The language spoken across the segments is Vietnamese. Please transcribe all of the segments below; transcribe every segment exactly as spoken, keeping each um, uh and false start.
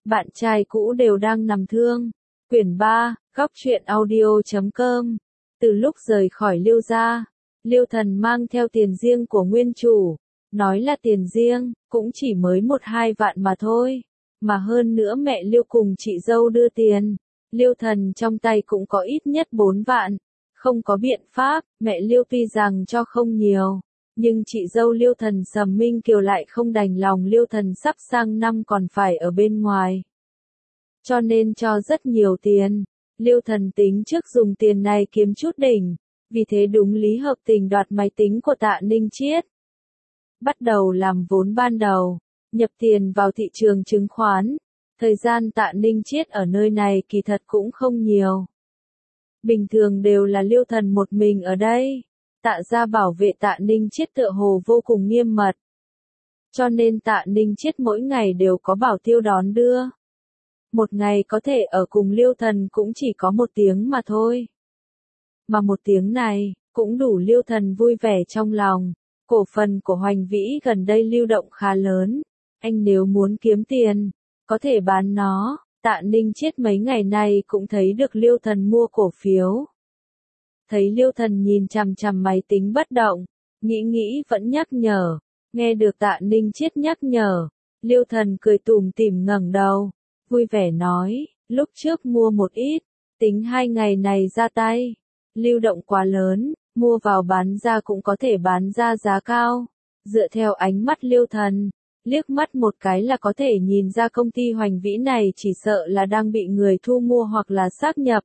bạn trai cũ đều đang nằm thương. Quyển ba, góc truyện audio chấm com. Từ lúc rời khỏi Liêu gia, Liêu Thần mang theo tiền riêng của nguyên chủ, nói là tiền riêng, cũng chỉ mới một hai vạn mà thôi, mà hơn nữa mẹ Liêu cùng chị dâu đưa tiền, Liêu Thần trong tay cũng có ít nhất bốn vạn, không có biện pháp, mẹ Liêu tuy rằng cho không nhiều, nhưng chị dâu Liêu Thần Sầm Minh Kiều lại không đành lòng Liêu Thần sắp sang năm còn phải ở bên ngoài, cho nên cho rất nhiều tiền. Liêu Thần tính trước dùng tiền này kiếm chút đỉnh, vì thế đúng lý hợp tình đoạt máy tính của Tạ Ninh Chiết. Bắt đầu làm vốn ban đầu, nhập tiền vào thị trường chứng khoán. Thời gian Tạ Ninh Chiết ở nơi này kỳ thật cũng không nhiều. Bình thường đều là Liêu Thần một mình ở đây. Tạ gia bảo vệ Tạ Ninh Chiết tựa hồ vô cùng nghiêm mật. Cho nên Tạ Ninh Chiết mỗi ngày đều có bảo tiêu đón đưa. Một ngày có thể ở cùng Liêu Thần cũng chỉ có một tiếng mà thôi. Mà một tiếng này, cũng đủ Liêu Thần vui vẻ trong lòng. Cổ phần của Hoành Vĩ gần đây lưu động khá lớn. Anh nếu muốn kiếm tiền, có thể bán nó. Tạ Ninh Chiết mấy ngày này cũng thấy được Liêu Thần mua cổ phiếu. Thấy Liêu Thần nhìn chằm chằm máy tính bất động, nghĩ nghĩ vẫn nhắc nhở. Nghe được Tạ Ninh Chiết nhắc nhở, Liêu Thần cười tủm tỉm ngẩng đầu, vui vẻ nói, lúc trước mua một ít, tính hai ngày này ra tay, lưu động quá lớn, mua vào bán ra cũng có thể bán ra giá cao. Dựa theo ánh mắt Liêu Thần, liếc mắt một cái là có thể nhìn ra công ty Hoành Vĩ này chỉ sợ là đang bị người thu mua hoặc là sáp nhập.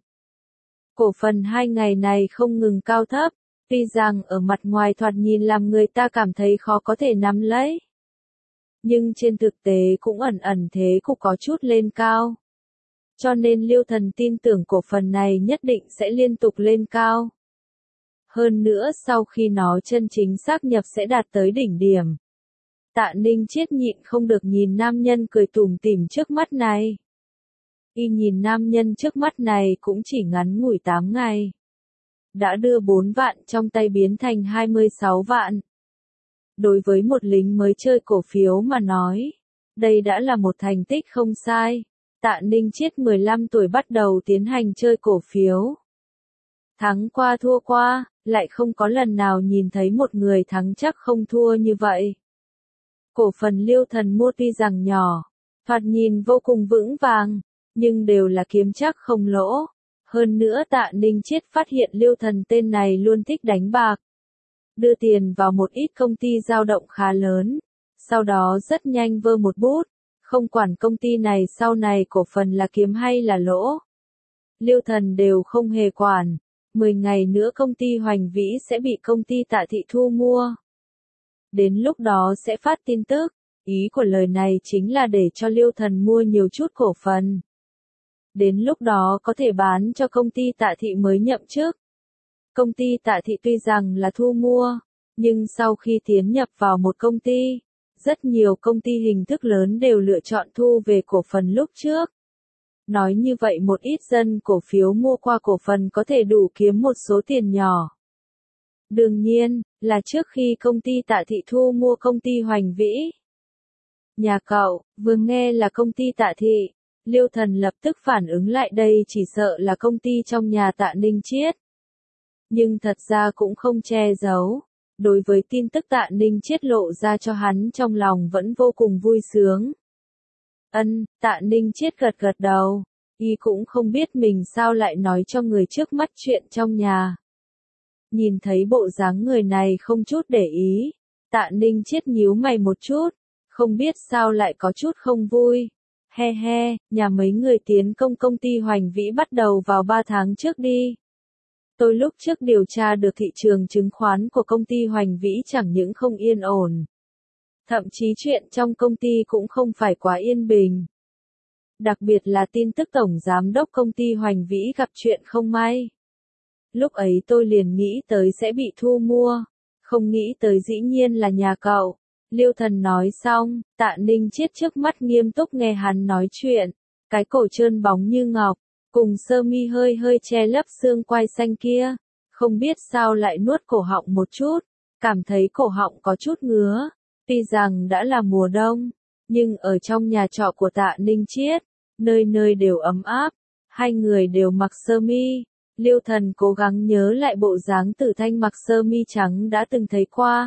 Cổ phần hai ngày này không ngừng cao thấp, tuy rằng ở mặt ngoài thoạt nhìn làm người ta cảm thấy khó có thể nắm lấy. Nhưng trên thực tế cũng ẩn ẩn thế cũng có chút lên cao. Cho nên Liêu Thần tin tưởng cổ phần này nhất định sẽ liên tục lên cao. Hơn nữa sau khi nó chân chính sáp nhập sẽ đạt tới đỉnh điểm. Tạ Ninh Chiết nhịn không được nhìn nam nhân cười tủm tỉm trước mắt này. Y nhìn nam nhân trước mắt này cũng chỉ ngắn ngủi tám ngày. Đã đưa bốn vạn trong tay biến thành hai mươi sáu vạn. Đối với một lính mới chơi cổ phiếu mà nói, đây đã là một thành tích không sai. Tạ Ninh Chiết mười lăm tuổi bắt đầu tiến hành chơi cổ phiếu. Thắng qua thua qua, lại không có lần nào nhìn thấy một người thắng chắc không thua như vậy. Cổ phần Liêu Thần mua tuy rằng nhỏ, thoạt nhìn vô cùng vững vàng, nhưng đều là kiếm chắc không lỗ. Hơn nữa Tạ Ninh Chiết phát hiện Liêu Thần tên này luôn thích đánh bạc. Đưa tiền vào một ít công ty dao động khá lớn, sau đó rất nhanh vơ một bút, không quản công ty này sau này cổ phần là kiếm hay là lỗ. Liêu Thần đều không hề quản, mười ngày nữa công ty Hoành Vĩ sẽ bị công ty Tạ Thị thu mua. Đến lúc đó sẽ phát tin tức, ý của lời này chính là để cho Liêu Thần mua nhiều chút cổ phần. Đến lúc đó có thể bán cho công ty Tạ Thị mới nhậm chức. Công ty Tạ Thị tuy rằng là thu mua, nhưng sau khi tiến nhập vào một công ty, rất nhiều công ty hình thức lớn đều lựa chọn thu về cổ phần lúc trước. Nói như vậy một ít dân cổ phiếu mua qua cổ phần có thể đủ kiếm một số tiền nhỏ. Đương nhiên, là trước khi công ty Tạ Thị thu mua công ty Hoành Vĩ. Nhà cậu, vừa nghe là công ty Tạ Thị, Liêu Thần lập tức phản ứng lại đây chỉ sợ là công ty trong nhà Tạ Ninh Chiết. Nhưng thật ra cũng không che giấu, đối với tin tức Tạ Ninh Chiết lộ ra cho hắn trong lòng vẫn vô cùng vui sướng. Ân, Tạ Ninh Chiết gật gật đầu, y cũng không biết mình sao lại nói cho người trước mắt chuyện trong nhà. Nhìn thấy bộ dáng người này không chút để ý, Tạ Ninh Chiết nhíu mày một chút, không biết sao lại có chút không vui. He he, nhà mấy người tiến công công ty Hoành Vĩ bắt đầu vào ba tháng trước đi. Tôi lúc trước điều tra được thị trường chứng khoán của công ty Hoành Vĩ chẳng những không yên ổn. Thậm chí chuyện trong công ty cũng không phải quá yên bình. Đặc biệt là tin tức tổng giám đốc công ty Hoành Vĩ gặp chuyện không may. Lúc ấy tôi liền nghĩ tới sẽ bị thu mua, không nghĩ tới dĩ nhiên là nhà cậu. Liêu Thần nói xong, Tạ Ninh Chiết trước mắt nghiêm túc nghe hắn nói chuyện, cái cổ trơn bóng như ngọc, cùng sơ mi hơi hơi che lấp xương quai xanh kia, không biết sao lại nuốt cổ họng một chút, cảm thấy cổ họng có chút ngứa, tuy rằng đã là mùa đông, nhưng ở trong nhà trọ của Tạ Ninh Chiết, nơi nơi đều ấm áp, hai người đều mặc sơ mi. Liêu Thần cố gắng nhớ lại bộ dáng Tử Thanh mặc sơ mi trắng đã từng thấy qua.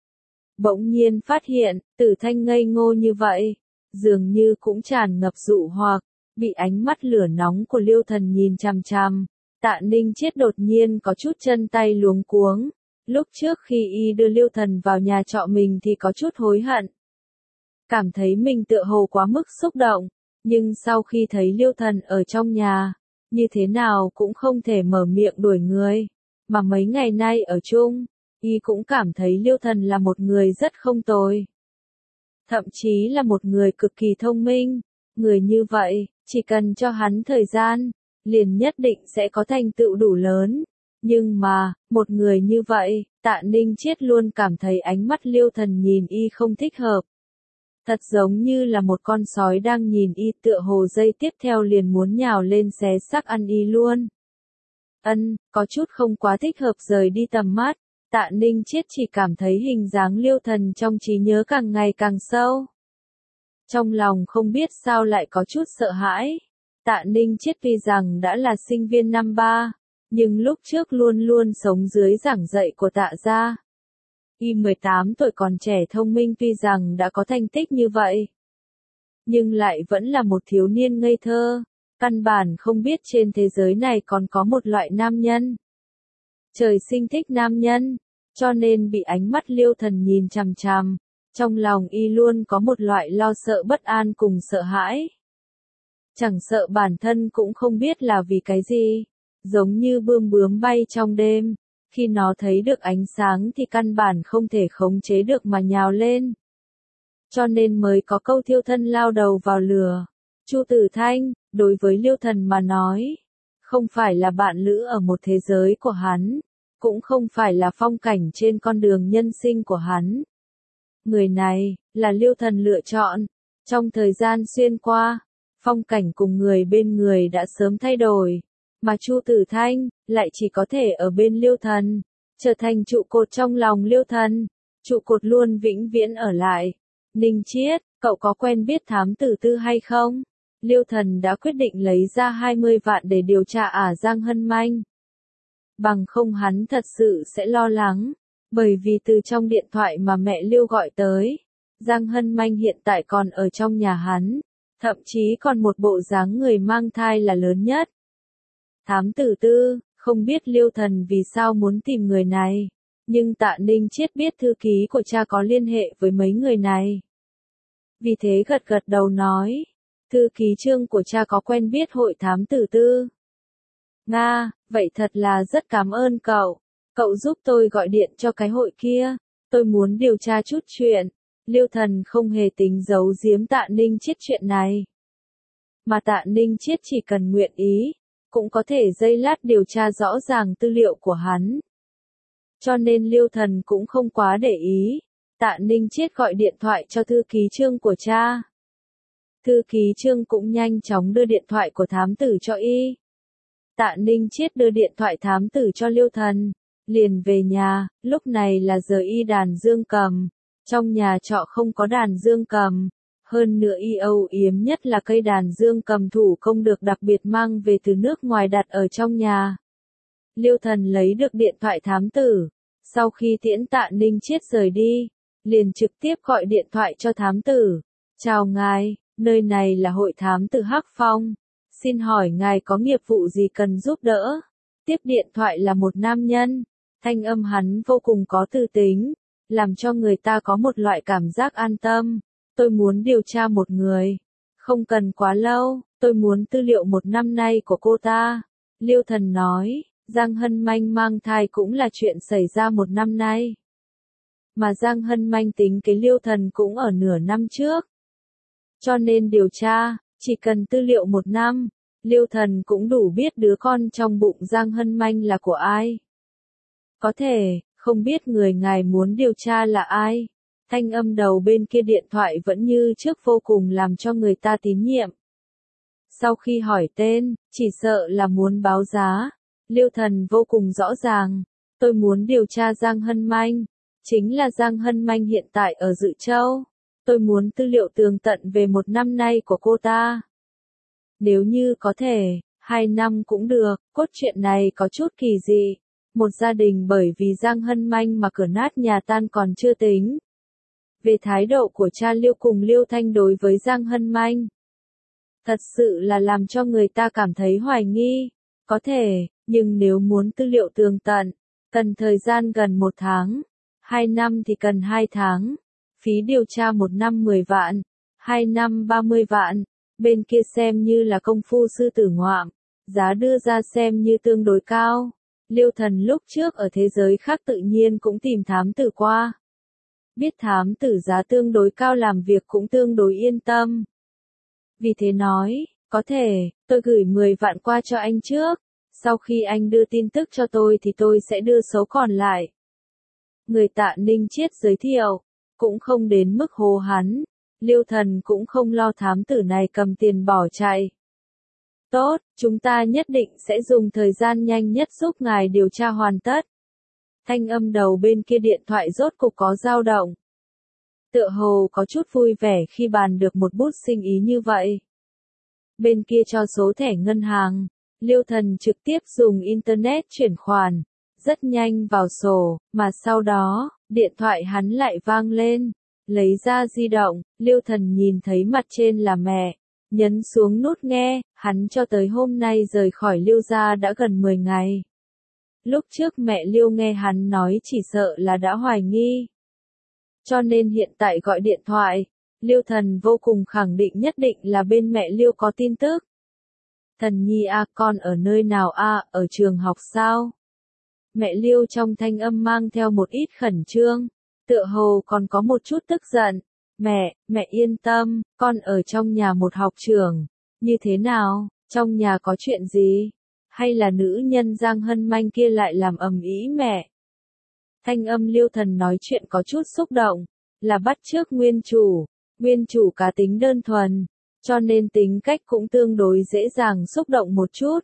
Bỗng nhiên phát hiện, Tử Thanh ngây ngô như vậy, dường như cũng tràn ngập dụ hoặc, bị ánh mắt lửa nóng của Liêu Thần nhìn chằm chằm. Tạ Ninh Chiết đột nhiên có chút chân tay luống cuống, lúc trước khi y đưa Liêu Thần vào nhà trọ mình thì có chút hối hận. Cảm thấy mình tựa hồ quá mức xúc động, nhưng sau khi thấy Liêu Thần ở trong nhà, như thế nào cũng không thể mở miệng đuổi người, mà mấy ngày nay ở chung, y cũng cảm thấy Liêu Thần là một người rất không tồi. Thậm chí là một người cực kỳ thông minh, người như vậy, chỉ cần cho hắn thời gian, liền nhất định sẽ có thành tựu đủ lớn. Nhưng mà, một người như vậy, Tạ Ninh Chiết luôn cảm thấy ánh mắt Liêu Thần nhìn y không thích hợp. Thật giống như là một con sói đang nhìn y, tựa hồ giây tiếp theo liền muốn nhào lên xé xác ăn y luôn. Ân, có chút không quá thích hợp rời đi tầm mắt, Tạ Ninh Chiết chỉ cảm thấy hình dáng Liêu Thần trong trí nhớ càng ngày càng sâu. Trong lòng không biết sao lại có chút sợ hãi. Tạ Ninh Chiết tuy rằng đã là sinh viên năm ba, nhưng lúc trước luôn luôn sống dưới giảng dạy của Tạ gia. Y mười tám tuổi còn trẻ thông minh, tuy rằng đã có thành tích như vậy, nhưng lại vẫn là một thiếu niên ngây thơ, căn bản không biết trên thế giới này còn có một loại nam nhân. Trời sinh thích nam nhân, cho nên bị ánh mắt Liêu Thần nhìn chằm chằm, trong lòng y luôn có một loại lo sợ bất an cùng sợ hãi. Chẳng sợ bản thân cũng không biết là vì cái gì, giống như bươm bướm bay trong đêm, khi nó thấy được ánh sáng thì căn bản không thể khống chế được mà nhào lên. Cho nên mới có câu thiêu thân lao đầu vào lửa. Chu Tử Thanh, đối với Liêu Thần mà nói, không phải là bạn lữ ở một thế giới của hắn, cũng không phải là phong cảnh trên con đường nhân sinh của hắn. Người này, là Liêu Thần lựa chọn. Trong thời gian xuyên qua, phong cảnh cùng người bên người đã sớm thay đổi, mà Chu Tử Thanh lại chỉ có thể ở bên Liêu Thần, trở thành trụ cột trong lòng Liêu Thần, trụ cột luôn vĩnh viễn ở lại. Ninh Chiết, cậu có quen biết thám tử Tư hay không? Liêu Thần đã quyết định lấy ra hai mươi vạn để điều tra ả Giang Hân Manh. Bằng không hắn thật sự sẽ lo lắng, bởi vì từ trong điện thoại mà mẹ Liêu gọi tới, Giang Hân Manh hiện tại còn ở trong nhà hắn, thậm chí còn một bộ dáng người mang thai là lớn nhất. Thám tử Tư, không biết Liêu Thần vì sao muốn tìm người này, nhưng Tạ Ninh Chiết biết thư ký của cha có liên hệ với mấy người này. Vì thế gật gật đầu nói, thư ký Trương của cha có quen biết hội thám tử Tư. Nga, vậy thật là rất cảm ơn cậu, cậu giúp tôi gọi điện cho cái hội kia, tôi muốn điều tra chút chuyện. Liêu Thần không hề tính giấu giếm Tạ Ninh Chiết chuyện này. Mà Tạ Ninh Chiết chỉ cần nguyện ý, cũng có thể giây lát điều tra rõ ràng tư liệu của hắn. Cho nên Liêu Thần cũng không quá để ý. Tạ Ninh Chiết gọi điện thoại cho thư ký Trương của cha. Thư ký Trương cũng nhanh chóng đưa điện thoại của thám tử cho y. Tạ Ninh Chiết đưa điện thoại thám tử cho Liêu Thần, liền về nhà, lúc này là giờ y đàn dương cầm. Trong nhà trọ không có đàn dương cầm, hơn nữa y âu yếm nhất là cây đàn dương cầm thủ công được đặc biệt mang về từ nước ngoài đặt ở trong nhà. Liêu Thần lấy được điện thoại thám tử, sau khi tiễn Tạ Ninh Chiết rời đi, liền trực tiếp gọi điện thoại cho thám tử. Chào ngài, nơi này là hội thám tử Hắc Phong, xin hỏi ngài có nghiệp vụ gì cần giúp đỡ? Tiếp điện thoại là một nam nhân, thanh âm hắn vô cùng có tư tính, làm cho người ta có một loại cảm giác an tâm. Tôi muốn điều tra một người, không cần quá lâu, tôi muốn tư liệu một năm nay của cô ta. Liêu Thần nói, Giang Hân Manh mang thai cũng là chuyện xảy ra một năm nay. Mà Giang Hân Manh tính cái Liêu Thần cũng ở nửa năm trước. Cho nên điều tra, chỉ cần tư liệu một năm, Liêu Thần cũng đủ biết đứa con trong bụng Giang Hân Manh là của ai. Có thể, không biết người ngài muốn điều tra là ai. Thanh âm đầu bên kia điện thoại vẫn như trước vô cùng làm cho người ta tín nhiệm. Sau khi hỏi tên, chỉ sợ là muốn báo giá. Liêu Thần vô cùng rõ ràng. Tôi muốn điều tra Giang Hân Manh. Chính là Giang Hân Manh hiện tại ở Dự Châu. Tôi muốn tư liệu tường tận về một năm nay của cô ta. Nếu như có thể, hai năm cũng được, cốt truyện này có chút kỳ dị. Một gia đình bởi vì Giang Hân Manh mà cửa nát nhà tan còn chưa tính. Về thái độ của cha Liêu cùng Liêu Thanh đối với Giang Hân Manh, thật sự là làm cho người ta cảm thấy hoài nghi. Có thể, nhưng nếu muốn tư liệu tường tận, cần thời gian gần một tháng. Hai năm thì cần hai tháng. Phí điều tra một năm mười vạn, hai năm ba mươi vạn. Bên kia xem như là công phu sư tử ngoạm, giá đưa ra xem như tương đối cao. Liêu Thần lúc trước ở thế giới khác tự nhiên cũng tìm thám tử qua. Biết thám tử giá tương đối cao làm việc cũng tương đối yên tâm. Vì thế nói, có thể, tôi gửi mười vạn qua cho anh trước. Sau khi anh đưa tin tức cho tôi thì tôi sẽ đưa số còn lại. Người Tạ Ninh Chiết giới thiệu, cũng không đến mức hô hắn. Liêu Thần cũng không lo thám tử này cầm tiền bỏ chạy. Tốt, chúng ta nhất định sẽ dùng thời gian nhanh nhất giúp ngài điều tra hoàn tất. Thanh âm đầu bên kia điện thoại rốt cục có dao động. Tựa hồ có chút vui vẻ khi bàn được một bút sinh ý như vậy. Bên kia cho số thẻ ngân hàng, Liêu Thần trực tiếp dùng Internet chuyển khoản, rất nhanh vào sổ, mà sau đó, điện thoại hắn lại vang lên. Lấy ra di động, Liêu Thần nhìn thấy mặt trên là mẹ, nhấn xuống nút nghe, hắn cho tới hôm nay rời khỏi Liêu gia đã gần mười ngày. Lúc trước mẹ Liêu nghe hắn nói chỉ sợ là đã hoài nghi. Cho nên hiện tại gọi điện thoại, Liêu Thần vô cùng khẳng định nhất định là bên mẹ Liêu có tin tức. Thần nhi a, con ở nơi nào a, ở trường học sao? Mẹ Liêu trong thanh âm mang theo một ít khẩn trương, tựa hồ còn có một chút tức giận. Mẹ, mẹ yên tâm, con ở trong nhà một học trường. Như thế nào, trong nhà có chuyện gì? Hay là nữ nhân Giang Hân Manh kia lại làm ầm ĩ mẹ? Thanh âm Liêu Thần nói chuyện có chút xúc động, là bắt chước nguyên chủ. Nguyên chủ cá tính đơn thuần, cho nên tính cách cũng tương đối dễ dàng xúc động một chút.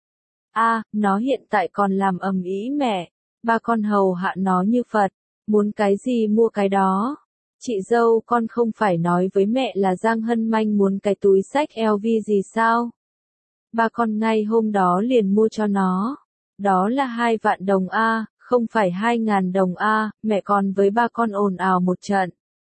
A, à, nó hiện tại còn làm ầm ĩ mẹ, ba con hầu hạ nó như Phật, muốn cái gì mua cái đó. Chị dâu con không phải nói với mẹ là Giang Hân Manh muốn cái túi xách L V gì sao? Ba con ngay hôm đó liền mua cho nó. Đó là hai vạn đồng A, không phải hai ngàn đồng A, mẹ còn với ba con ồn ào một trận.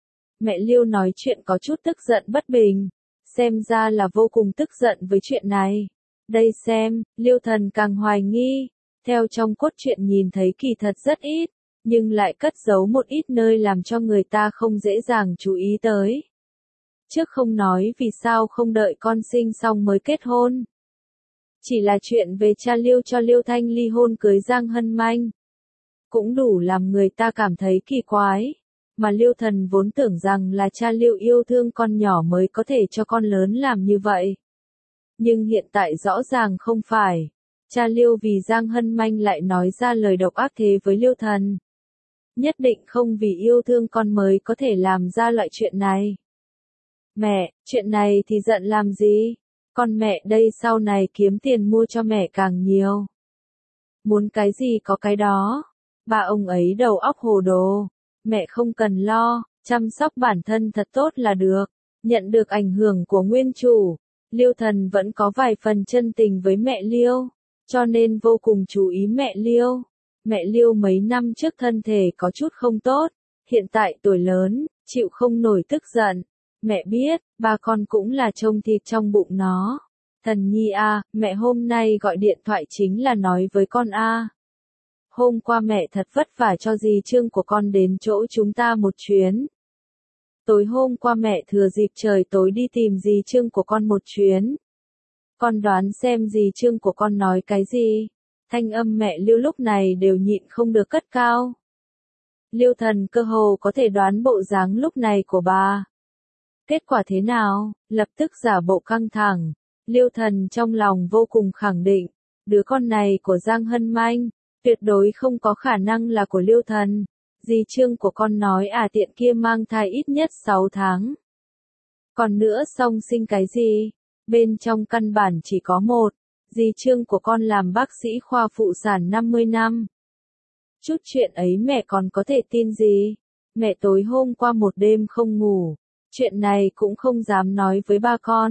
Mẹ Liêu nói chuyện có chút tức giận bất bình, xem ra là vô cùng tức giận với chuyện này. Đây xem, Liêu Thần càng hoài nghi, theo trong cốt truyện nhìn thấy kỳ thật rất ít, nhưng lại cất giấu một ít nơi làm cho người ta không dễ dàng chú ý tới. Trước không nói vì sao không đợi con sinh xong mới kết hôn. Chỉ là chuyện về cha Liêu cho Liêu Thanh ly hôn cưới Giang Hân Manh. Cũng đủ làm người ta cảm thấy kỳ quái. Mà Liêu Thần vốn tưởng rằng là cha Liêu yêu thương con nhỏ mới có thể cho con lớn làm như vậy. Nhưng hiện tại rõ ràng không phải. Cha Liêu vì Giang Hân Manh lại nói ra lời độc ác thế với Liêu Thần. Nhất định không vì yêu thương con mới có thể làm ra loại chuyện này. Mẹ, chuyện này thì giận làm gì? Con mẹ đây sau này kiếm tiền mua cho mẹ càng nhiều. Muốn cái gì có cái đó. Ba ông ấy đầu óc hồ đồ. Mẹ không cần lo, chăm sóc bản thân thật tốt là được. Nhận được ảnh hưởng của nguyên chủ, Liêu Thần vẫn có vài phần chân tình với mẹ Liêu, cho nên vô cùng chú ý mẹ Liêu. Mẹ Liêu mấy năm trước thân thể có chút không tốt, hiện tại tuổi lớn, chịu không nổi tức giận. Mẹ biết, ba con cũng là trông thịt trong bụng nó. Thần nhi a, mẹ hôm nay gọi điện thoại chính là nói với con a. Hôm qua mẹ thật vất vả cho dì Trương của con đến chỗ chúng ta một chuyến. Tối hôm qua mẹ thừa dịp trời tối đi tìm dì Trương của con một chuyến. Con đoán xem dì Trương của con nói cái gì? Thanh âm mẹ Liêu lúc này đều nhịn không được cất cao. Liêu Thần cơ hồ có thể đoán bộ dáng lúc này của bà. Kết quả thế nào? Lập tức giả bộ căng thẳng. Liêu Thần trong lòng vô cùng khẳng định, đứa con này của Giang Hân Manh, tuyệt đối không có khả năng là của Liêu Thần. Dì Trương của con nói à tiện kia mang thai ít nhất sáu tháng. Còn nữa song sinh cái gì? Bên trong căn bản chỉ có một. Dì Trương của con làm bác sĩ khoa phụ sản năm mươi năm. Chút chuyện ấy mẹ còn có thể tin gì? Mẹ tối hôm qua một đêm không ngủ. Chuyện này cũng không dám nói với ba con.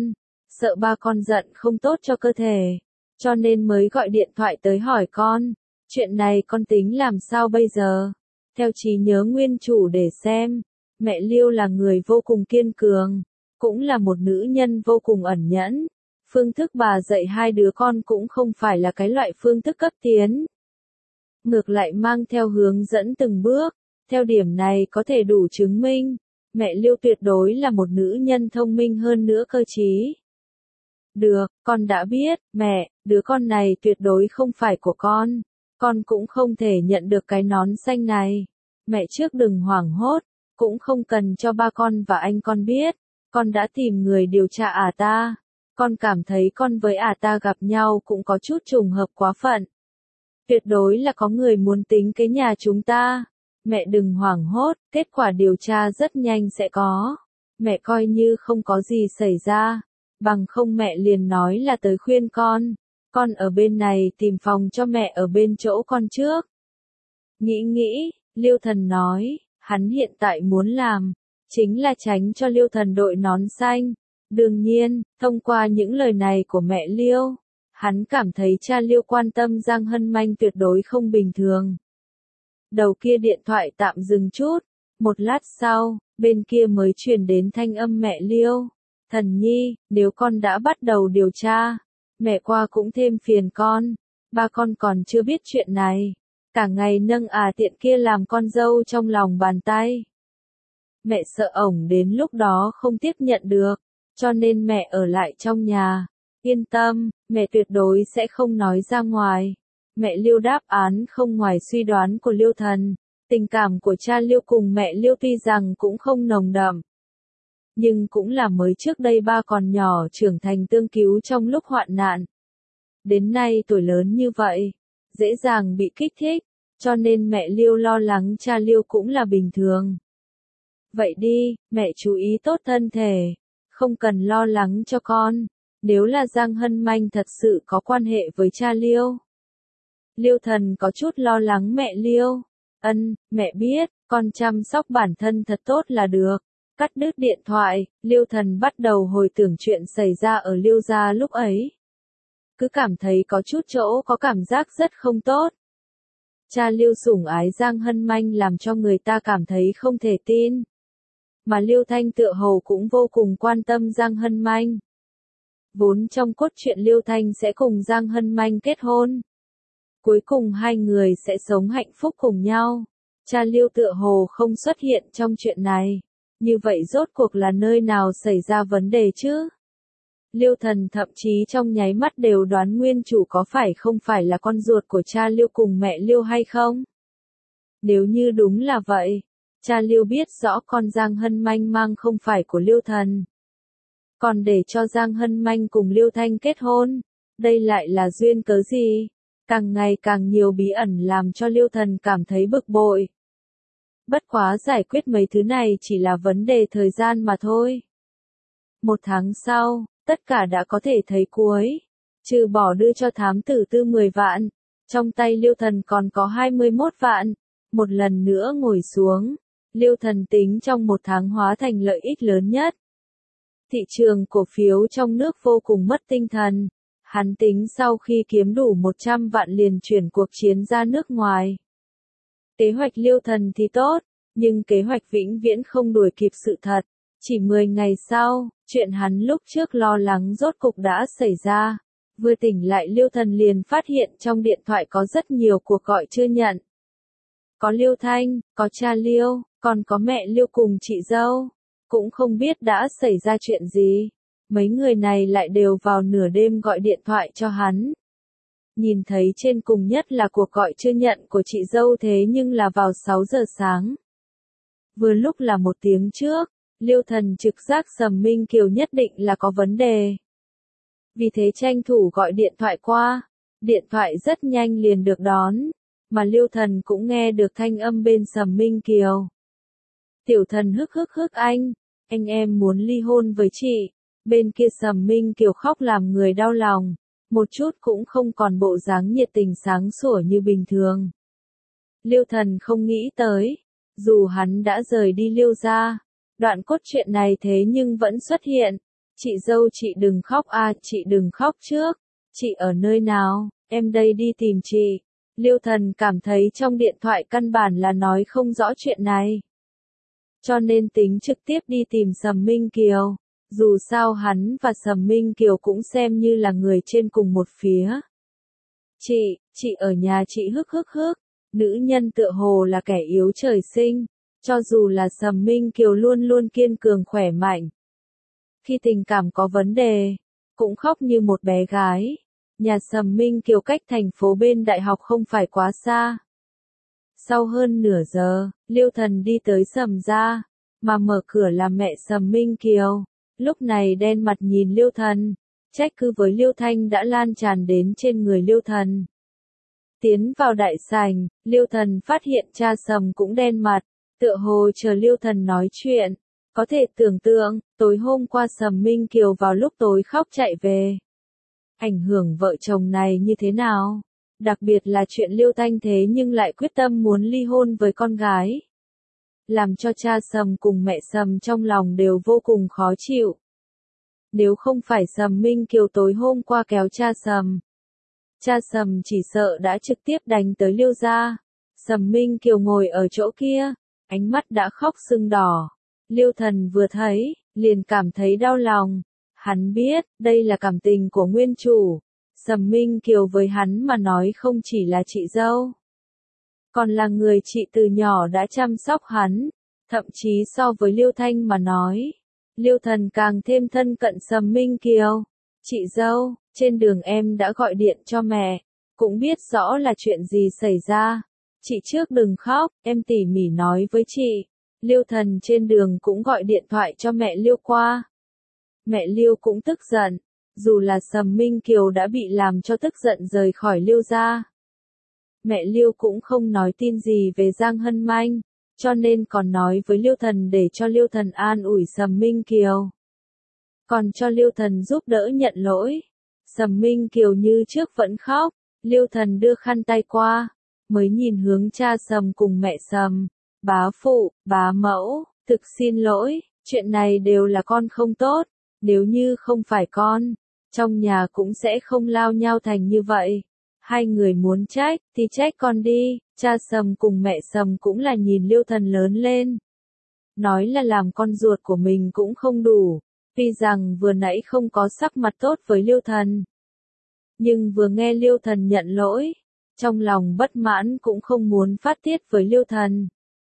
sợ ba con giận không tốt cho cơ thể, cho nên mới gọi điện thoại tới hỏi con, chuyện này con tính làm sao bây giờ? Theo trí nhớ nguyên chủ để xem, mẹ Liêu là người vô cùng kiên cường, cũng là một nữ nhân vô cùng ẩn nhẫn. Phương thức bà dạy hai đứa con cũng không phải là cái loại phương thức cấp tiến. Ngược lại mang theo hướng dẫn từng bước, theo điểm này có thể đủ chứng minh, mẹ Liêu tuyệt đối là một nữ nhân thông minh hơn nữa cơ trí. Được, con đã biết, mẹ, đứa con này tuyệt đối không phải của con, con cũng không thể nhận được cái nón xanh này. Mẹ trước đừng hoảng hốt, cũng không cần cho ba con và anh con biết, con đã tìm người điều tra à ta. Con cảm thấy con với à ta gặp nhau cũng có chút trùng hợp quá phận. Tuyệt đối là có người muốn tính cái nhà chúng ta. Mẹ đừng hoảng hốt, kết quả điều tra rất nhanh sẽ có. Mẹ coi như không có gì xảy ra. Bằng không mẹ liền nói là tới khuyên con. Con ở bên này tìm phòng cho mẹ ở bên chỗ con trước. Nghĩ nghĩ, Liêu Thần nói, hắn hiện tại muốn làm, chính là tránh cho Liêu Thần đội nón xanh. Đương nhiên, thông qua những lời này của mẹ Liêu, hắn cảm thấy cha Liêu quan tâm Giang Hân Manh tuyệt đối không bình thường. Đầu kia điện thoại tạm dừng chút, một lát sau, bên kia mới truyền đến thanh âm mẹ Liêu. Thần nhi, nếu con đã bắt đầu điều tra, mẹ qua cũng thêm phiền con, ba con còn chưa biết chuyện này, cả ngày nâng à tiện kia làm con dâu trong lòng bàn tay. Mẹ sợ ổng đến lúc đó không tiếp nhận được, cho nên mẹ ở lại trong nhà. Yên tâm, mẹ tuyệt đối sẽ không nói ra ngoài. Mẹ Liêu đáp án không ngoài suy đoán của Liêu Thần. Tình cảm của cha Liêu cùng mẹ Liêu tuy rằng cũng không nồng đậm, nhưng cũng là mới trước đây ba còn nhỏ trưởng thành tương cứu trong lúc hoạn nạn. Đến nay tuổi lớn như vậy, dễ dàng bị kích thích, cho nên mẹ Liêu lo lắng cha Liêu cũng là bình thường. Vậy đi, mẹ chú ý tốt thân thể, không cần lo lắng cho con, nếu là Giang Hân Manh thật sự có quan hệ với cha Liêu. Liêu Thần có chút lo lắng mẹ Liêu. Ân, mẹ biết, con chăm sóc bản thân thật tốt là được. Cắt đứt điện thoại, Liêu Thần bắt đầu hồi tưởng chuyện xảy ra ở Liêu gia lúc ấy. Cứ cảm thấy có chút chỗ có cảm giác rất không tốt. Cha Liêu sủng ái Giang Hân Manh làm cho người ta cảm thấy không thể tin. Mà Liêu Thanh tựa hồ cũng vô cùng quan tâm Giang Hân Manh. Vốn trong cốt truyện Liêu Thanh sẽ cùng Giang Hân Manh kết hôn. Cuối cùng hai người sẽ sống hạnh phúc cùng nhau. Cha Liêu tựa hồ không xuất hiện trong chuyện này. Như vậy rốt cuộc là nơi nào xảy ra vấn đề chứ? Liêu Thần thậm chí trong nháy mắt đều đoán nguyên chủ có phải không phải là con ruột của cha Liêu cùng mẹ Liêu hay không? Nếu như đúng là vậy, cha Liêu biết rõ con Giang Hân Manh mang không phải của Liêu Thần. Còn để cho Giang Hân Manh cùng Liêu Thanh kết hôn, đây lại là duyên cớ gì? Càng ngày càng nhiều bí ẩn làm cho Liêu Thần cảm thấy bực bội. Bất quá giải quyết mấy thứ này chỉ là vấn đề thời gian mà thôi. Một tháng sau, tất cả đã có thể thấy cuối. Trừ bỏ đưa cho thám tử tư mười vạn, trong tay Liêu Thần còn có hai mươi mốt vạn. Một lần nữa ngồi xuống, Liêu Thần tính trong một tháng hóa thành lợi ích lớn nhất. Thị trường cổ phiếu trong nước vô cùng mất tinh thần. Hắn tính sau khi kiếm đủ một trăm vạn liền chuyển cuộc chiến ra nước ngoài. Kế hoạch Liêu Thần thì tốt, nhưng kế hoạch vĩnh viễn không đuổi kịp sự thật. Chỉ mười ngày sau, chuyện hắn lúc trước lo lắng rốt cục đã xảy ra. Vừa tỉnh lại Liêu Thần liền phát hiện trong điện thoại có rất nhiều cuộc gọi chưa nhận. Có Liêu Thanh, có cha Liêu, còn có mẹ Liêu cùng chị dâu. Cũng không biết đã xảy ra chuyện gì. Mấy người này lại đều vào nửa đêm gọi điện thoại cho hắn. Nhìn thấy trên cùng nhất là cuộc gọi chưa nhận của chị dâu thế nhưng là vào sáu giờ sáng. Vừa lúc là một tiếng trước, Liêu Thần trực giác Sầm Minh Kiều nhất định là có vấn đề. Vì thế tranh thủ gọi điện thoại qua, điện thoại rất nhanh liền được đón, mà Liêu Thần cũng nghe được thanh âm bên Sầm Minh Kiều. Tiểu Thần hức hức hức anh, anh em muốn ly hôn với chị. Bên kia Sầm Minh Kiều khóc làm người đau lòng, một chút cũng không còn bộ dáng nhiệt tình sáng sủa như bình thường. Liêu Thần không nghĩ tới, dù hắn đã rời đi Liêu gia, đoạn cốt truyện này thế nhưng vẫn xuất hiện, Chị dâu chị đừng khóc a, chị đừng khóc trước. Chị ở nơi nào, em đây đi tìm chị. Liêu Thần cảm thấy trong điện thoại căn bản là nói không rõ chuyện này. Cho nên tính trực tiếp đi tìm Sầm Minh Kiều. Dù sao hắn và Sầm Minh Kiều cũng xem như là người trên cùng một phía. Chị, chị ở nhà chị hức hức hức. Nữ nhân tựa hồ là kẻ yếu trời sinh. Cho dù là Sầm Minh Kiều luôn luôn kiên cường khỏe mạnh. Khi tình cảm có vấn đề, cũng khóc như một bé gái. Nhà Sầm Minh Kiều cách thành phố bên đại học không phải quá xa. Sau hơn nửa giờ, Liêu Thần đi tới Sầm gia, mà mở cửa là mẹ Sầm Minh Kiều. Lúc này đen mặt nhìn Liêu Thần, trách cứ với Liêu Thanh đã lan tràn đến trên người Liêu Thần. Tiến vào đại sảnh, Liêu Thần phát hiện cha Sầm cũng đen mặt, tựa hồ chờ Liêu Thần nói chuyện. Có thể tưởng tượng, tối hôm qua Sầm Minh Kiều vào lúc tối khóc chạy về. Ảnh hưởng vợ chồng này như thế nào? Đặc biệt là chuyện Liêu Thanh thế nhưng lại quyết tâm muốn ly hôn với con gái. Làm cho cha Sầm cùng mẹ Sầm trong lòng đều vô cùng khó chịu. Nếu không phải Sầm Minh Kiều tối hôm qua kéo cha Sầm, cha Sầm chỉ sợ đã trực tiếp đánh tới Liêu gia. Sầm Minh Kiều ngồi ở chỗ kia, ánh mắt đã khóc sưng đỏ. Liêu Thần vừa thấy, liền cảm thấy đau lòng. Hắn biết, đây là cảm tình của nguyên chủ. Sầm Minh Kiều với hắn mà nói không chỉ là chị dâu, còn là người chị từ nhỏ đã chăm sóc hắn. Thậm chí so với Liêu Thanh mà nói, Liêu Thần càng thêm thân cận Sầm Minh Kiều. Chị dâu, trên đường em đã gọi điện cho mẹ, cũng biết rõ là chuyện gì xảy ra. Chị trước đừng khóc, em tỉ mỉ nói với chị. Liêu Thần trên đường cũng gọi điện thoại cho mẹ Liêu qua. Mẹ Liêu cũng tức giận, dù là Sầm Minh Kiều đã bị làm cho tức giận rời khỏi Liêu gia. Mẹ Liêu cũng không nói tin gì về Giang Hân Manh, cho nên còn nói với Liêu Thần để cho Liêu Thần an ủi Sầm Minh Kiều. Còn cho Liêu Thần giúp đỡ nhận lỗi. Sầm Minh Kiều như trước vẫn khóc, Liêu Thần đưa khăn tay qua, mới nhìn hướng cha Sầm cùng mẹ Sầm. Bá phụ, bá mẫu, thực xin lỗi, chuyện này đều là con không tốt. Nếu như không phải con, trong nhà cũng sẽ không lao nhau thành như vậy. Hai người muốn trách, thì trách con đi. Cha Sầm cùng mẹ Sầm cũng là nhìn Liêu Thần lớn lên. Nói là làm con ruột của mình cũng không đủ. Tuy rằng vừa nãy không có sắc mặt tốt với Liêu Thần, nhưng vừa nghe Liêu Thần nhận lỗi, trong lòng bất mãn cũng không muốn phát tiết với Liêu Thần.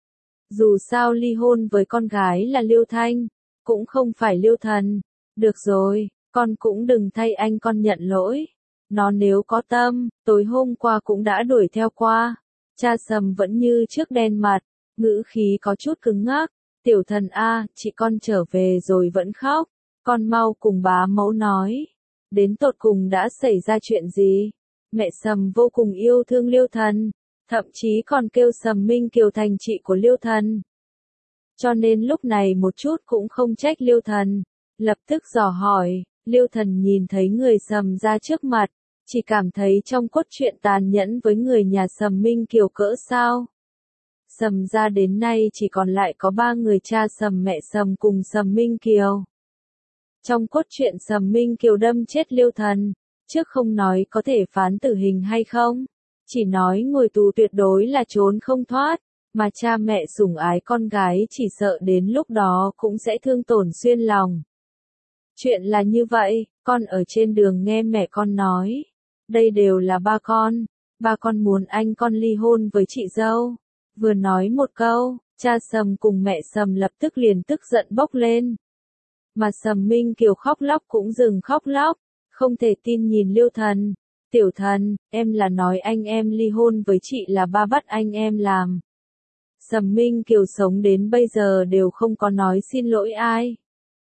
Dù sao ly hôn với con gái là Liêu Thanh, cũng không phải Liêu Thần. Được rồi, con cũng đừng thay anh con nhận lỗi. Nó nếu có tâm, tối hôm qua cũng đã đuổi theo qua. Cha Sầm vẫn như trước đen mặt, ngữ khí có chút cứng ngắc. Tiểu Thần a, chị con trở về rồi vẫn khóc. Con mau cùng bá mẫu nói. Đến tột cùng đã xảy ra chuyện gì? Mẹ Sầm vô cùng yêu thương Liêu Thần, thậm chí còn kêu Sầm Minh Kiều thành chị của Liêu Thần. Cho nên lúc này một chút cũng không trách Liêu Thần. Lập tức dò hỏi, Liêu Thần nhìn thấy người Sầm ra trước mặt, chỉ cảm thấy trong cốt truyện tàn nhẫn với người nhà Sầm Minh Kiều cỡ sao. Sầm ra đến nay chỉ còn lại có ba người cha Sầm mẹ Sầm cùng Sầm Minh Kiều. Trong cốt truyện Sầm Minh Kiều đâm chết Liêu Thần, trước không nói có thể phán tử hình hay không, chỉ nói ngồi tù tuyệt đối là trốn không thoát, mà cha mẹ sủng ái con gái chỉ sợ đến lúc đó cũng sẽ thương tổn xuyên lòng. Chuyện là như vậy, con ở trên đường nghe mẹ con nói, đây đều là ba con, ba con muốn anh con ly hôn với chị dâu. Vừa nói một câu, cha Sầm cùng mẹ Sầm lập tức liền tức giận bốc lên. Mà Sầm Minh Kiều khóc lóc cũng dừng khóc lóc, không thể tin nhìn Liêu Thần. Tiểu Thần, em là nói anh em ly hôn với chị là ba bắt anh em làm. Sầm Minh Kiều sống đến bây giờ đều không có nói xin lỗi ai.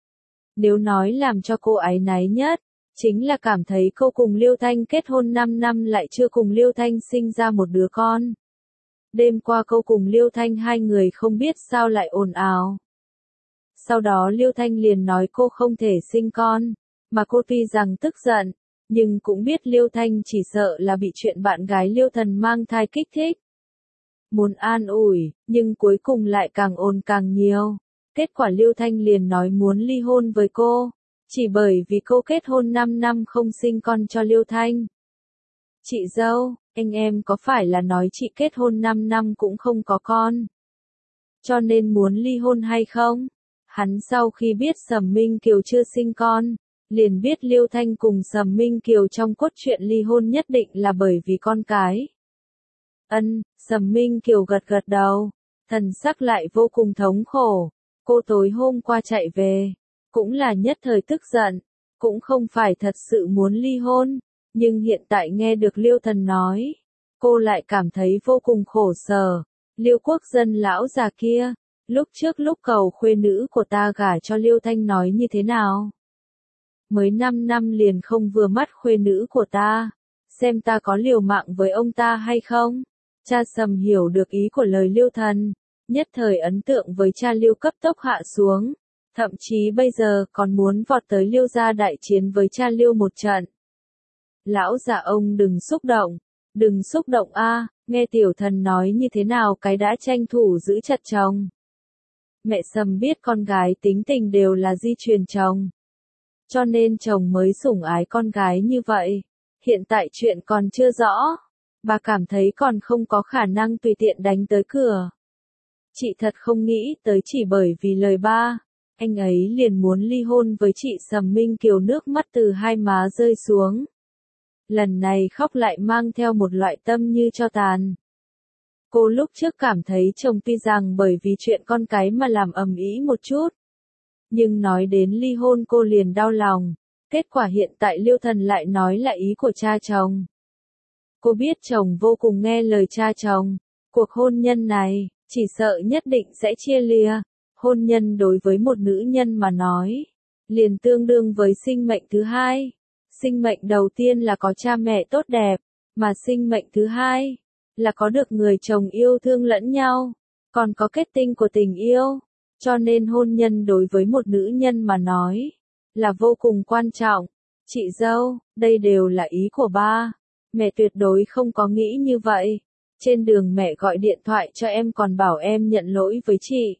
Nếu nói làm cho cô áy náy nhất, chính là cảm thấy cô cùng Liêu Thanh kết hôn năm năm lại chưa cùng Liêu Thanh sinh ra một đứa con. Đêm qua cô cùng Liêu Thanh hai người không biết sao lại ồn ào. Sau đó Liêu Thanh liền nói cô không thể sinh con, mà cô tuy rằng tức giận, nhưng cũng biết Liêu Thanh chỉ sợ là bị chuyện bạn gái Liêu Thần mang thai kích thích. Muốn an ủi, nhưng cuối cùng lại càng ồn càng nhiều. Kết quả Liêu Thanh liền nói muốn ly hôn với cô. Chỉ bởi vì cô kết hôn năm năm không sinh con cho Liêu Thanh. Chị dâu, anh em có phải là nói chị kết hôn năm năm cũng không có con, cho nên muốn ly hôn hay không? Hắn sau khi biết Sầm Minh Kiều chưa sinh con, liền biết Liêu Thanh cùng Sầm Minh Kiều trong cốt truyện ly hôn nhất định là bởi vì con cái. Ân, Sầm Minh Kiều gật gật đầu, thần sắc lại vô cùng thống khổ. Cô tối hôm qua chạy về, cũng là nhất thời tức giận, cũng không phải thật sự muốn ly hôn, nhưng hiện tại nghe được Liêu Thần nói, cô lại cảm thấy vô cùng khổ sở. Liêu Quốc Dân lão già kia, lúc trước lúc cầu khuê nữ của ta gả cho Liêu Thanh nói như thế nào? Mới năm năm liền không vừa mắt khuê nữ của ta, xem ta có liều mạng với ông ta hay không? Cha Sầm hiểu được ý của lời Liêu Thần, nhất thời ấn tượng với cha Liêu cấp tốc hạ xuống, thậm chí bây giờ còn muốn vọt tới Liêu gia đại chiến với cha Liêu một trận. Lão già ông đừng xúc động, đừng xúc động a, nghe tiểu thần nói như thế nào cái đã tranh thủ giữ chặt chồng. Mẹ Sầm biết con gái tính tình đều là di truyền chồng, cho nên chồng mới sủng ái con gái như vậy. Hiện tại chuyện còn chưa rõ, bà cảm thấy còn không có khả năng tùy tiện đánh tới cửa. Chị thật không nghĩ tới chỉ bởi vì lời ba, anh ấy liền muốn ly hôn với chị. Sầm Minh Kiều nước mắt từ hai má rơi xuống. Lần này khóc lại mang theo một loại tâm như cho tàn. Cô lúc trước cảm thấy chồng tuy rằng bởi vì chuyện con cái mà làm ầm ĩ một chút, nhưng nói đến ly hôn cô liền đau lòng. Kết quả hiện tại Liêu Thần lại nói là ý của cha chồng. Cô biết chồng vô cùng nghe lời cha chồng. Cuộc hôn nhân này, chỉ sợ nhất định sẽ chia lìa. Hôn nhân đối với một nữ nhân mà nói, liền tương đương với sinh mệnh thứ hai. Sinh mệnh đầu tiên là có cha mẹ tốt đẹp, mà sinh mệnh thứ hai là có được người chồng yêu thương lẫn nhau, còn có kết tinh của tình yêu. Cho nên hôn nhân đối với một nữ nhân mà nói, là vô cùng quan trọng. Chị dâu, đây đều là ý của ba. Mẹ tuyệt đối không có nghĩ như vậy. Trên đường mẹ gọi điện thoại cho em còn bảo em nhận lỗi với chị.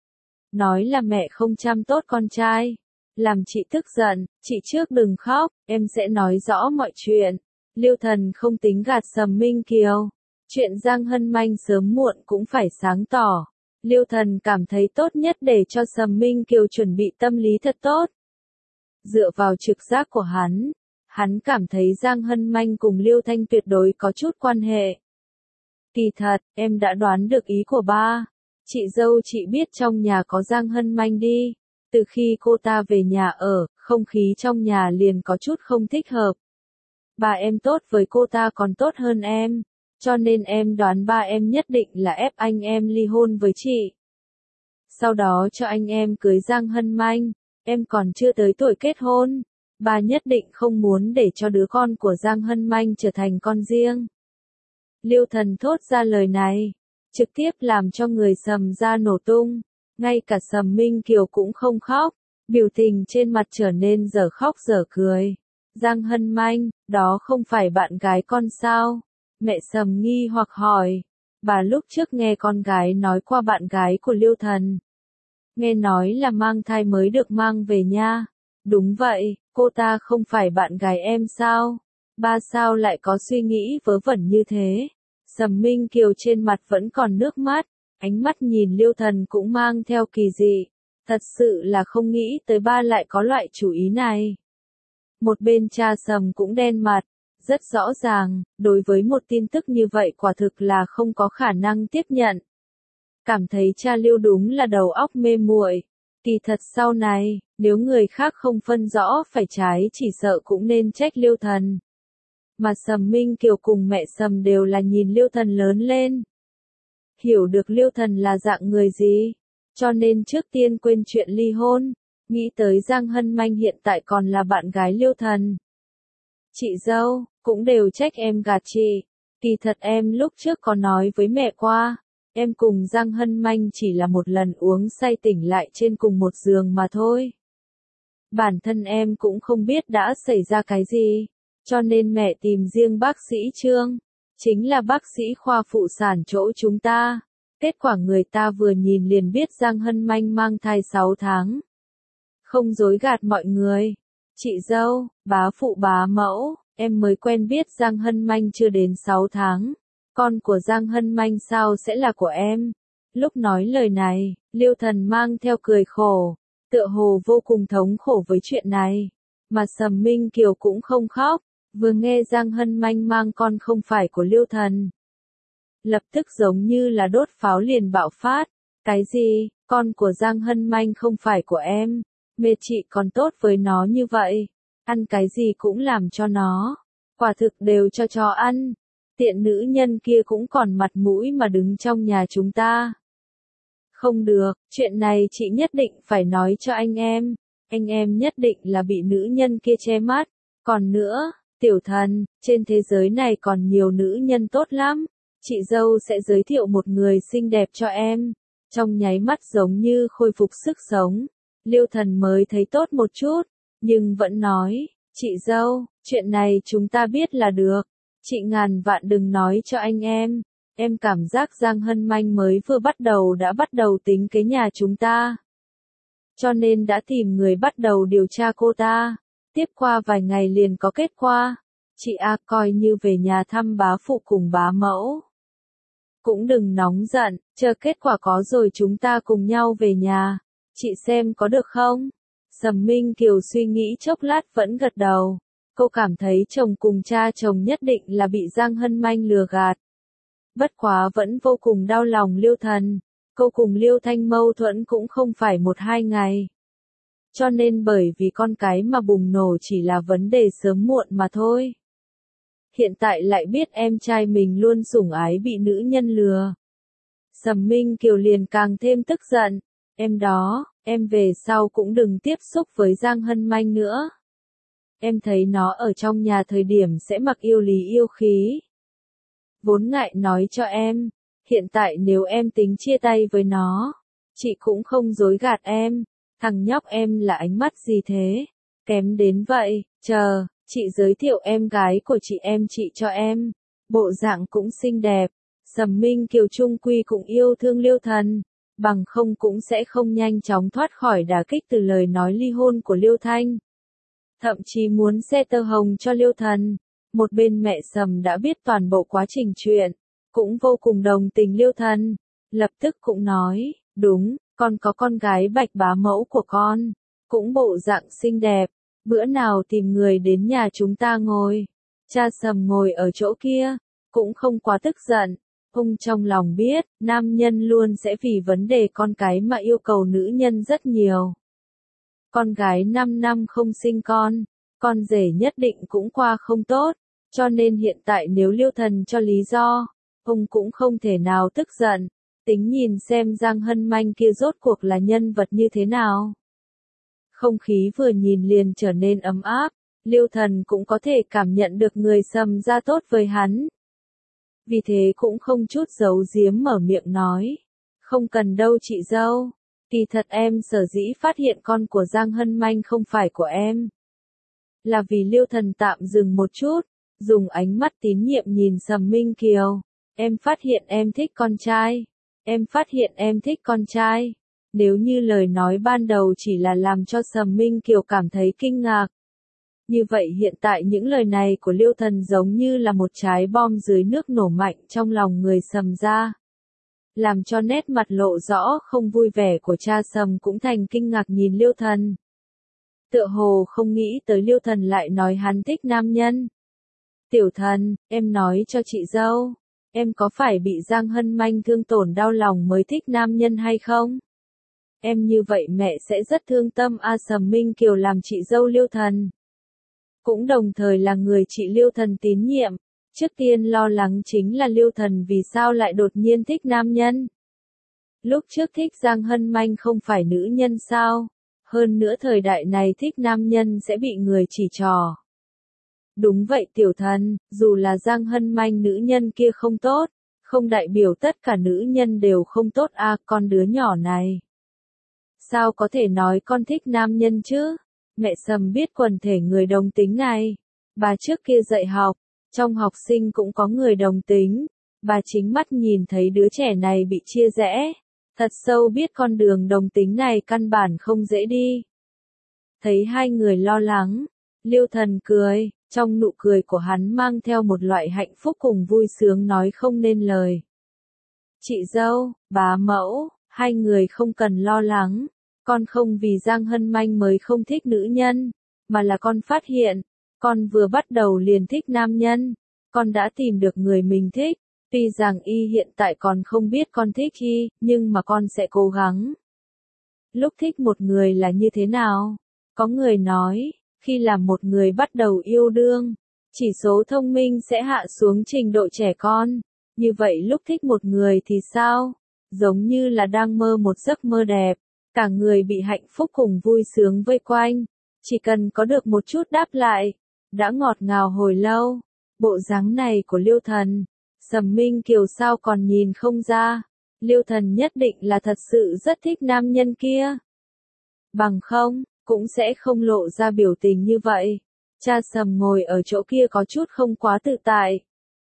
Nói là mẹ không chăm tốt con trai. Làm chị tức giận, chị trước đừng khóc, em sẽ nói rõ mọi chuyện. Liêu Thần không tính gạt Sầm Minh Kiều. Chuyện Giang Hân Manh sớm muộn cũng phải sáng tỏ. Liêu Thần cảm thấy tốt nhất để cho Sầm Minh Kiều chuẩn bị tâm lý thật tốt. Dựa vào trực giác của hắn, hắn cảm thấy Giang Hân Manh cùng Liêu Thanh tuyệt đối có chút quan hệ. Kỳ thật, em đã đoán được ý của ba. Chị dâu chị biết trong nhà có Giang Hân Manh đi. Từ khi cô ta về nhà ở, không khí trong nhà liền có chút không thích hợp. Bà em tốt với cô ta còn tốt hơn em, cho nên em đoán ba em nhất định là ép anh em ly hôn với chị. Sau đó cho anh em cưới Giang Hân Manh, em còn chưa tới tuổi kết hôn. Ba nhất định không muốn để cho đứa con của Giang Hân Manh trở thành con riêng. Liêu Thần thốt ra lời này, trực tiếp làm cho người Sầm ra nổ tung. Ngay cả Sầm Minh Kiều cũng không khóc, biểu tình trên mặt trở nên dở khóc dở cười. Giang Hân Manh, đó không phải bạn gái con sao? Mẹ Sầm nghi hoặc hỏi. Bà lúc trước nghe con gái nói qua bạn gái của Liêu Thần. Nghe nói là mang thai mới được mang về nha. Đúng vậy, cô ta không phải bạn gái em sao? Ba sao lại có suy nghĩ vớ vẩn như thế? Sầm Minh Kiều trên mặt vẫn còn nước mắt. Ánh mắt nhìn Liêu Thần cũng mang theo kỳ dị. Thật sự là không nghĩ tới ba lại có loại chủ ý này. Một bên cha Sầm cũng đen mặt. Rất rõ ràng, đối với một tin tức như vậy quả thực là không có khả năng tiếp nhận. Cảm thấy cha Liêu đúng là đầu óc mê muội. Kỳ thật sau này, nếu người khác không phân rõ phải trái chỉ sợ cũng nên trách Liêu Thần. Mà Sầm Minh Kiều cùng mẹ Sầm đều là nhìn Liêu Thần lớn lên. Hiểu được Liêu Thần là dạng người gì, cho nên trước tiên quên chuyện ly hôn, nghĩ tới Giang Hân Manh hiện tại còn là bạn gái Liêu Thần. Chị dâu, cũng đều trách em gạt chị. Kỳ thật em lúc trước có nói với mẹ qua, em cùng Giang Hân Manh chỉ là một lần uống say tỉnh lại trên cùng một giường mà thôi. Bản thân em cũng không biết đã xảy ra cái gì, cho nên mẹ tìm riêng bác sĩ Trương, chính là bác sĩ khoa phụ sản chỗ chúng ta. Kết quả người ta vừa nhìn liền biết Giang Hân Manh mang thai sáu tháng. Không dối gạt mọi người. Chị dâu, bá phụ bá mẫu, em mới quen biết Giang Hân Manh chưa đến sáu tháng. Con của Giang Hân Manh sao sẽ là của em? Lúc nói lời này, Liêu Thần mang theo cười khổ, tựa hồ vô cùng thống khổ với chuyện này. Mà Sầm Minh Kiều cũng không khóc, vừa nghe Giang Hân Manh mang con không phải của Liêu Thần. Lập tức giống như là đốt pháo liền bạo phát. Cái gì, con của Giang Hân Manh không phải của em? Mẹ chị còn tốt với nó như vậy. Ăn cái gì cũng làm cho nó. Quả thực đều cho chó ăn. Tiện nữ nhân kia cũng còn mặt mũi mà đứng trong nhà chúng ta. Không được, chuyện này chị nhất định phải nói cho anh em. Anh em nhất định là bị nữ nhân kia che mắt. Còn nữa, tiểu thần, trên thế giới này còn nhiều nữ nhân tốt lắm. Chị dâu sẽ giới thiệu một người xinh đẹp cho em. Trong nháy mắt giống như khôi phục sức sống. Liêu Thần mới thấy tốt một chút, nhưng vẫn nói, chị dâu, chuyện này chúng ta biết là được. Chị ngàn vạn đừng nói cho anh em. Em cảm giác Giang Hân Manh mới vừa bắt đầu đã bắt đầu tính kế nhà chúng ta. Cho nên đã tìm người bắt đầu điều tra cô ta. Tiếp qua vài ngày liền có kết quả. Chị A coi như về nhà thăm bá phụ cùng bá mẫu. Cũng đừng nóng giận, chờ kết quả có rồi chúng ta cùng nhau về nhà. Chị xem có được không? Sầm Minh Kiều suy nghĩ chốc lát vẫn gật đầu. Cô cảm thấy chồng cùng cha chồng nhất định là bị Giang Hân Manh lừa gạt. Bất quá vẫn vô cùng đau lòng Liêu Thần. Cô cùng Liêu Thanh mâu thuẫn cũng không phải một hai ngày. Cho nên bởi vì con cái mà bùng nổ chỉ là vấn đề sớm muộn mà thôi. Hiện tại lại biết em trai mình luôn sủng ái bị nữ nhân lừa. Sầm Minh Kiều liền càng thêm tức giận. Em đó, em về sau cũng đừng tiếp xúc với Giang Hân Manh nữa. Em thấy nó ở trong nhà thời điểm sẽ mặc yêu lý yêu khí. Vốn ngại nói cho em, hiện tại nếu em tính chia tay với nó, chị cũng không dối gạt em. Thằng nhóc em là ánh mắt gì thế? Kém đến vậy, chờ, chị giới thiệu em gái của chị em chị cho em. Bộ dạng cũng xinh đẹp. Sầm Minh Kiều trung quy cũng yêu thương Liêu Thần. Bằng không cũng sẽ không nhanh chóng thoát khỏi đả kích từ lời nói ly hôn của Liêu Thanh. Thậm chí muốn xe tơ hồng cho Liêu Thần. Một bên mẹ Sầm đã biết toàn bộ quá trình chuyện, cũng vô cùng đồng tình Liêu Thần. Lập tức cũng nói, đúng, con có con gái Bạch bá mẫu của con, cũng bộ dạng xinh đẹp, bữa nào tìm người đến nhà chúng ta ngồi. Cha Sầm ngồi ở chỗ kia, cũng không quá tức giận. Ông trong lòng biết, nam nhân luôn sẽ vì vấn đề con cái mà yêu cầu nữ nhân rất nhiều. Con gái năm năm không sinh con, con rể nhất định cũng qua không tốt, cho nên hiện tại nếu Liêu Thần cho lý do, ông cũng không thể nào tức giận, tính nhìn xem Giang Hân Manh kia rốt cuộc là nhân vật như thế nào. Không khí vừa nhìn liền trở nên ấm áp, Liêu Thần cũng có thể cảm nhận được người Sầm ra tốt với hắn. Vì thế cũng không chút giấu giếm mở miệng nói. Không cần đâu chị dâu. Kỳ thật em sở dĩ phát hiện con của Giang Hân Manh không phải của em. Là vì Liêu Thần tạm dừng một chút, dùng ánh mắt tín nhiệm nhìn Sầm Minh Kiều. Em phát hiện em thích con trai. Em phát hiện em thích con trai. Nếu như lời nói ban đầu chỉ là làm cho Sầm Minh Kiều cảm thấy kinh ngạc. Như vậy hiện tại những lời này của Liêu Thần giống như là một trái bom dưới nước nổ mạnh trong lòng người Sầm ra. Làm cho nét mặt lộ rõ không vui vẻ của cha Sầm cũng thành kinh ngạc nhìn Liêu Thần. Tựa hồ không nghĩ tới Liêu Thần lại nói hắn thích nam nhân. Tiểu Thần, em nói cho chị dâu, em có phải bị Giang Hân Manh thương tổn đau lòng mới thích nam nhân hay không? Em như vậy mẹ sẽ rất thương tâm a. Sầm Minh Kiều làm chị dâu Liêu Thần. Cũng đồng thời là người chị Liêu Thần tín nhiệm. Trước tiên lo lắng chính là Liêu Thần vì sao lại đột nhiên thích nam nhân. Lúc trước thích Giang Hân Manh không phải nữ nhân sao? Hơn nữa thời đại này thích nam nhân sẽ bị người chỉ trỏ. Đúng vậy Tiểu Thần, dù là Giang Hân Manh nữ nhân kia không tốt, không đại biểu tất cả nữ nhân đều không tốt a. À, con đứa nhỏ này. Sao có thể nói con thích nam nhân chứ? Mẹ Sầm biết quần thể người đồng tính này. Bà trước kia dạy học, trong học sinh cũng có người đồng tính. Bà chính mắt nhìn thấy đứa trẻ này bị chia rẽ. Thật sâu biết con đường đồng tính này căn bản không dễ đi. Thấy hai người lo lắng, Liêu Thần cười, trong nụ cười của hắn mang theo một loại hạnh phúc cùng vui sướng nói không nên lời. Chị dâu, bá mẫu, hai người không cần lo lắng, con không vì Giang Hân Manh mới không thích nữ nhân, mà là con phát hiện, con vừa bắt đầu liền thích nam nhân, con đã tìm được người mình thích, tuy rằng y hiện tại còn không biết con thích y, nhưng mà con sẽ cố gắng. Lúc thích một người là như thế nào? Có người nói, khi làm một người bắt đầu yêu đương, chỉ số thông minh sẽ hạ xuống trình độ trẻ con. Như vậy lúc thích một người thì sao? Giống như là đang mơ một giấc mơ đẹp, cả người bị hạnh phúc cùng vui sướng vây quanh, chỉ cần có được một chút đáp lại, đã ngọt ngào hồi lâu. Bộ dáng này của Liêu Thần, Sầm Minh Kiều sao còn nhìn không ra, Liêu Thần nhất định là thật sự rất thích nam nhân kia. Bằng không, cũng sẽ không lộ ra biểu tình như vậy. Cha Sầm ngồi ở chỗ kia có chút không quá tự tại.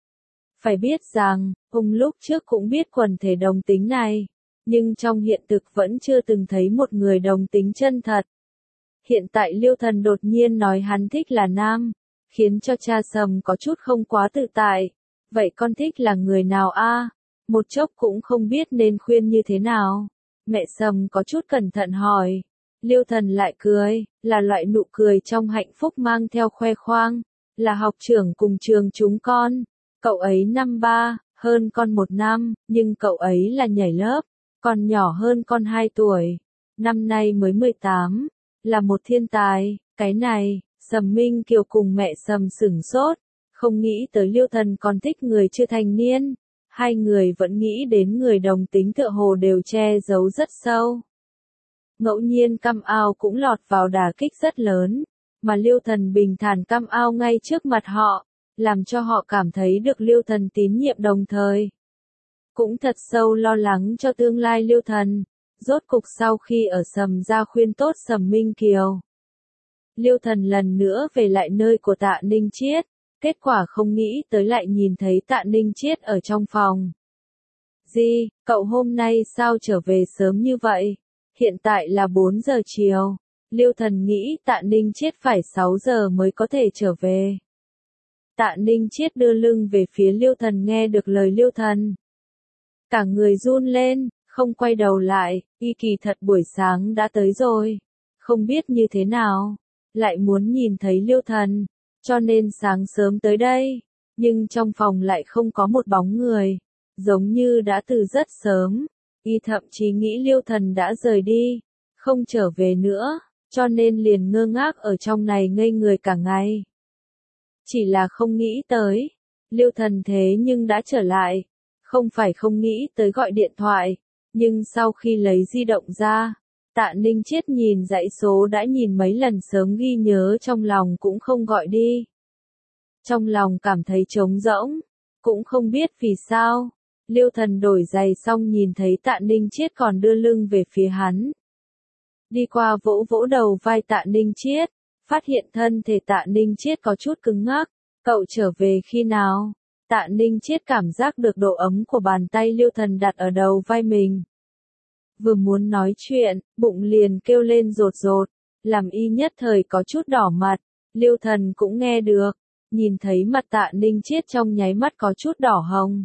Phải biết rằng, ông lúc trước cũng biết quần thể đồng tính này, nhưng trong hiện thực vẫn chưa từng thấy một người đồng tính chân thật. Hiện tại Liêu Thần đột nhiên nói hắn thích là nam, khiến cho cha Sầm có chút không quá tự tại. Vậy con thích là người nào a? Một chốc cũng không biết nên khuyên như thế nào. Mẹ Sầm có chút cẩn thận hỏi. Liêu Thần lại cười, là loại nụ cười trong hạnh phúc mang theo khoe khoang, là học trưởng cùng trường chúng con. Cậu ấy năm ba, hơn con một năm, nhưng cậu ấy là nhảy lớp, còn nhỏ hơn con hai tuổi. Năm nay mới mười tám, là một thiên tài, cái này, Sầm Minh Kiều cùng mẹ Sầm sửng sốt, không nghĩ tới Liêu Thần còn thích người chưa thành niên. Hai người vẫn nghĩ đến người đồng tính tựa hồ đều che giấu rất sâu. Ngẫu nhiên cam ao cũng lọt vào đả kích rất lớn, mà Liêu Thần bình thản cam ao ngay trước mặt họ, làm cho họ cảm thấy được Liêu Thần tín nhiệm đồng thời. Cũng thật sâu lo lắng cho tương lai Liêu Thần, rốt cục sau khi ở Sầm gia khuyên tốt Sầm Minh Kiều. Liêu Thần lần nữa về lại nơi của Tạ Ninh Chiết, kết quả không nghĩ tới lại nhìn thấy Tạ Ninh Chiết ở trong phòng. Di, cậu hôm nay sao trở về sớm như vậy? Hiện tại là bốn giờ chiều. Liêu Thần nghĩ Tạ Ninh Chiết phải sáu giờ mới có thể trở về. Tạ Ninh Chiết đưa lưng về phía Liêu Thần nghe được lời Liêu Thần. Cả người run lên, không quay đầu lại, y kỳ thật buổi sáng đã tới rồi. Không biết như thế nào, lại muốn nhìn thấy Liêu Thần, cho nên sáng sớm tới đây. Nhưng trong phòng lại không có một bóng người, giống như đã từ rất sớm. Y thậm chí nghĩ Liêu Thần đã rời đi, không trở về nữa, cho nên liền ngơ ngác ở trong này ngây người cả ngày. Chỉ là không nghĩ tới, Liêu Thần thế nhưng đã trở lại, không phải không nghĩ tới gọi điện thoại, nhưng sau khi lấy di động ra, Tạ Ninh Chiết nhìn dãy số đã nhìn mấy lần sớm ghi nhớ trong lòng cũng không gọi đi. Trong lòng cảm thấy trống rỗng, cũng không biết vì sao. Liêu Thần đổi giày xong nhìn thấy Tạ Ninh Chiết còn đưa lưng về phía hắn. Đi qua vỗ vỗ đầu vai Tạ Ninh Chiết, phát hiện thân thể Tạ Ninh Chiết có chút cứng ngắc. Cậu trở về khi nào? Tạ Ninh Chiết cảm giác được độ ấm của bàn tay Liêu Thần đặt ở đầu vai mình. Vừa muốn nói chuyện, bụng liền kêu lên rột rột, làm y nhất thời có chút đỏ mặt. Liêu Thần cũng nghe được, nhìn thấy mặt Tạ Ninh Chiết trong nháy mắt có chút đỏ hồng.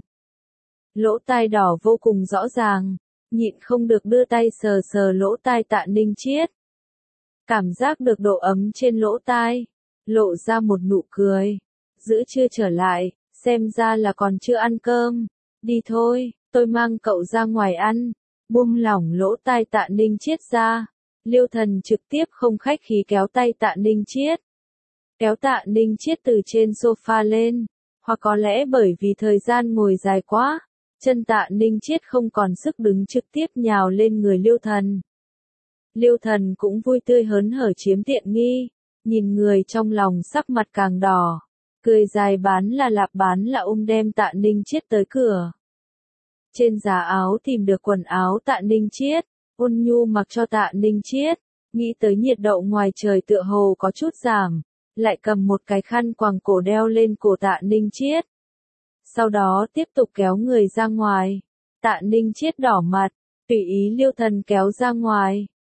Lỗ tai đỏ vô cùng rõ ràng, nhịn không được đưa tay sờ sờ lỗ tai Tạ Ninh Chiết. Cảm giác được độ ấm trên lỗ tai, lộ ra một nụ cười. Giữ chưa trở lại, xem ra là còn chưa ăn cơm. Đi thôi, tôi mang cậu ra ngoài ăn. Buông lỏng lỗ tai Tạ Ninh Chiết ra. Liêu Thần trực tiếp không khách khí kéo tay Tạ Ninh Chiết. Kéo Tạ Ninh Chiết từ trên sofa lên. Hoặc có lẽ bởi vì thời gian ngồi dài quá, chân Tạ Ninh Chiết không còn sức đứng trực tiếp nhào lên người Liêu Thần. Liêu Thần cũng vui tươi hớn hở chiếm tiện nghi, nhìn người trong lòng sắc mặt càng đỏ, cười dài bán là lạp bán là ôm đem Tạ Ninh Chiết tới cửa. Trên giá áo tìm được quần áo Tạ Ninh Chiết, ôn nhu mặc cho Tạ Ninh Chiết, nghĩ tới nhiệt độ ngoài trời tựa hồ có chút giảm, lại cầm một cái khăn quàng cổ đeo lên cổ Tạ Ninh Chiết. Sau đó tiếp tục kéo người ra ngoài. Tạ Ninh Chiết đỏ mặt, tùy ý Liêu Thần kéo ra ngoài.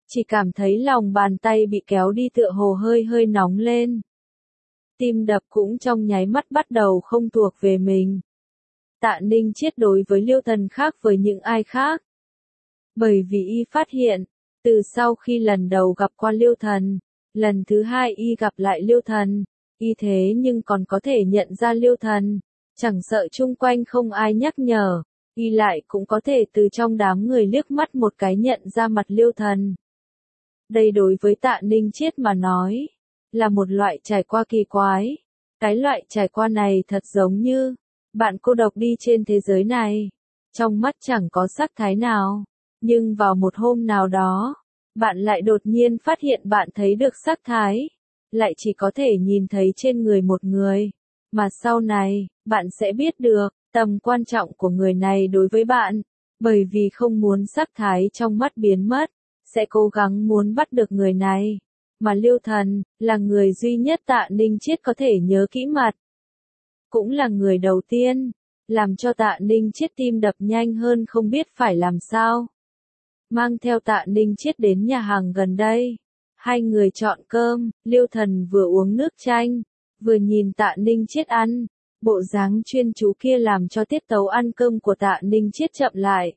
chỉ cảm thấy lòng bàn tay bị kéo đi tựa hồ hơi hơi nóng lên. Tim đập cũng trong nháy mắt bắt đầu không thuộc về mình. Tạ Ninh Chiết đối với Liêu Thần khác với những ai khác. Bởi vì y phát hiện, từ sau khi lần đầu gặp qua Liêu Thần, lần thứ hai y gặp lại Liêu Thần, y thế nhưng còn có thể nhận ra Liêu Thần, chẳng sợ chung quanh không ai nhắc nhở, y lại cũng có thể từ trong đám người liếc mắt một cái nhận ra mặt Liêu Thần. Đây đối với Tạ Ninh Chiết mà nói, là một loại trải qua kỳ quái. Cái loại trải qua này thật giống như, bạn cô độc đi trên thế giới này, trong mắt chẳng có sắc thái nào, nhưng vào một hôm nào đó, bạn lại đột nhiên phát hiện bạn thấy được sắc thái, lại chỉ có thể nhìn thấy trên người một người, mà sau này, bạn sẽ biết được, tầm quan trọng của người này đối với bạn, bởi vì không muốn sắc thái trong mắt biến mất, sẽ cố gắng muốn bắt được người này. Mà Liêu Thần, là người duy nhất Tạ Ninh Chiết có thể nhớ kỹ mặt. Cũng là người đầu tiên, làm cho Tạ Ninh Chiết tim đập nhanh hơn không biết phải làm sao. Mang theo Tạ Ninh Chiết đến nhà hàng gần đây. Hai người chọn cơm, Liêu Thần vừa uống nước chanh, vừa nhìn Tạ Ninh Chiết ăn. Bộ dáng chuyên chú kia làm cho tiết tấu ăn cơm của Tạ Ninh Chiết chậm lại.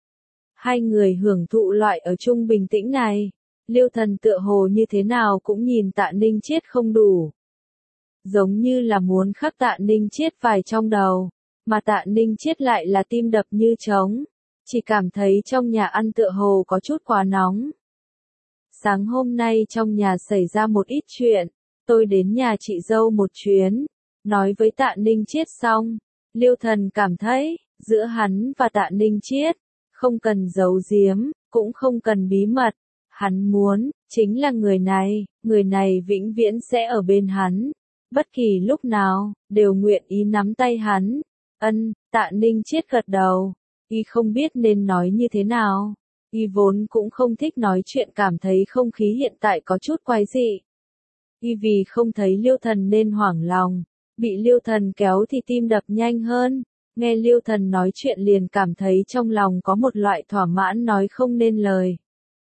Hai người hưởng thụ loại ở chung bình tĩnh này. Liêu Thần tựa hồ như thế nào cũng nhìn Tạ Ninh Chiết không đủ. Giống như là muốn khắc Tạ Ninh Chiết vài trong đầu, mà Tạ Ninh Chiết lại là tim đập như trống, chỉ cảm thấy trong nhà ăn tựa hồ có chút quá nóng. Sáng hôm nay trong nhà xảy ra một ít chuyện, tôi đến nhà chị dâu một chuyến, nói với Tạ Ninh Chiết xong, Liêu Thần cảm thấy, giữa hắn và Tạ Ninh Chiết, không cần giấu giếm, cũng không cần bí mật. Hắn muốn, chính là người này, người này vĩnh viễn sẽ ở bên hắn. Bất kỳ lúc nào, đều nguyện ý nắm tay hắn. Ân, Tạ Ninh Chiết gật đầu. Y không biết nên nói như thế nào. Y vốn cũng không thích nói chuyện, cảm thấy không khí hiện tại có chút quái dị. Y vì không thấy Liêu Thần nên hoảng lòng. Bị Liêu Thần kéo thì tim đập nhanh hơn. Nghe Liêu Thần nói chuyện liền cảm thấy trong lòng có một loại thỏa mãn nói không nên lời.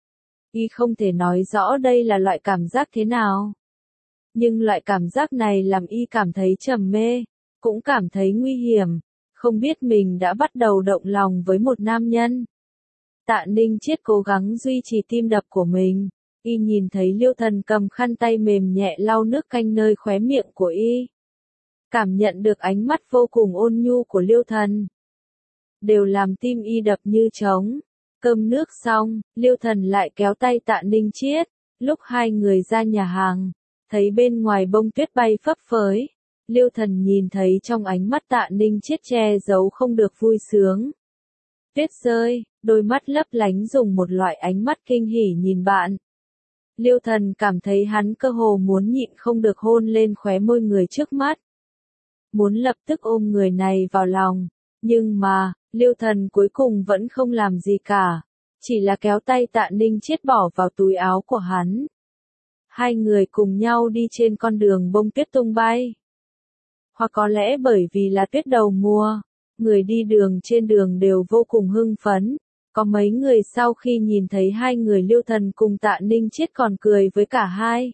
Y không thể nói rõ đây là loại cảm giác thế nào. Nhưng loại cảm giác này làm y cảm thấy trầm mê, cũng cảm thấy nguy hiểm, không biết mình đã bắt đầu động lòng với một nam nhân. Tạ Ninh Chiết cố gắng duy trì tim đập của mình, y nhìn thấy Liêu Thần cầm khăn tay mềm nhẹ lau nước canh nơi khóe miệng của y. Cảm nhận được ánh mắt vô cùng ôn nhu của Liêu Thần. Đều làm tim y đập như trống. Cơm nước xong, Liêu Thần lại kéo tay Tạ Ninh Chiết. Lúc hai người ra nhà hàng, thấy bên ngoài bông tuyết bay phấp phới. Liêu Thần nhìn thấy trong ánh mắt Tạ Ninh Chiết che giấu không được vui sướng. Tuyết rơi, đôi mắt lấp lánh dùng một loại ánh mắt kinh hỉ nhìn bạn. Liêu Thần cảm thấy hắn cơ hồ muốn nhịn không được hôn lên khóe môi người trước mắt. Muốn lập tức ôm người này vào lòng, nhưng mà, Liêu Thần cuối cùng vẫn không làm gì cả, chỉ là kéo tay Tạ Ninh Chiết bỏ vào túi áo của hắn. Hai người cùng nhau đi trên con đường bông tuyết tung bay. Hoặc có lẽ bởi vì là tuyết đầu mùa, người đi đường trên đường đều vô cùng hưng phấn. Có mấy người sau khi nhìn thấy hai người Liêu Thần cùng Tạ Ninh Chiết còn cười với cả hai.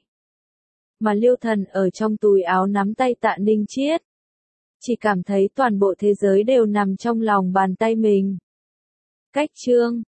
Mà Liêu Thần ở trong túi áo nắm tay Tạ Ninh Chiết. Chỉ cảm thấy toàn bộ thế giới đều nằm trong lòng bàn tay mình. Cách chương